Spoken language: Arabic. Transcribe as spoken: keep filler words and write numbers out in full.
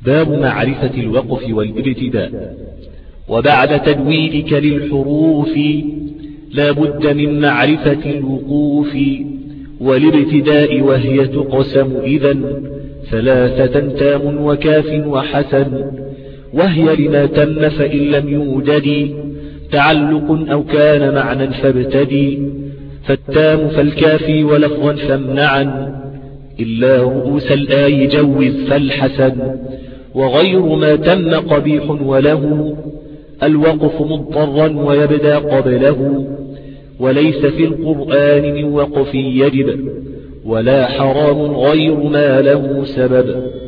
باب معرفة الوقف والابتداء. وبعد تدوينك للحروف لا بد من معرفة الوقوف والابتداء، وهي تقسم إذن ثلاثة تام وكاف وحسن، وهي لما تم فإن لم يوجد تعلق أو كان معنى فابتدي، فالتام فالكافي ولفظا فامنعا، إلا رؤوس الآي جوز فالحسن، وغير ما تم قبيح وله الوقف مضطرا ويبدأ قبله، وليس في القرآن من وقف يجب ولا حرام غير ما له سبب.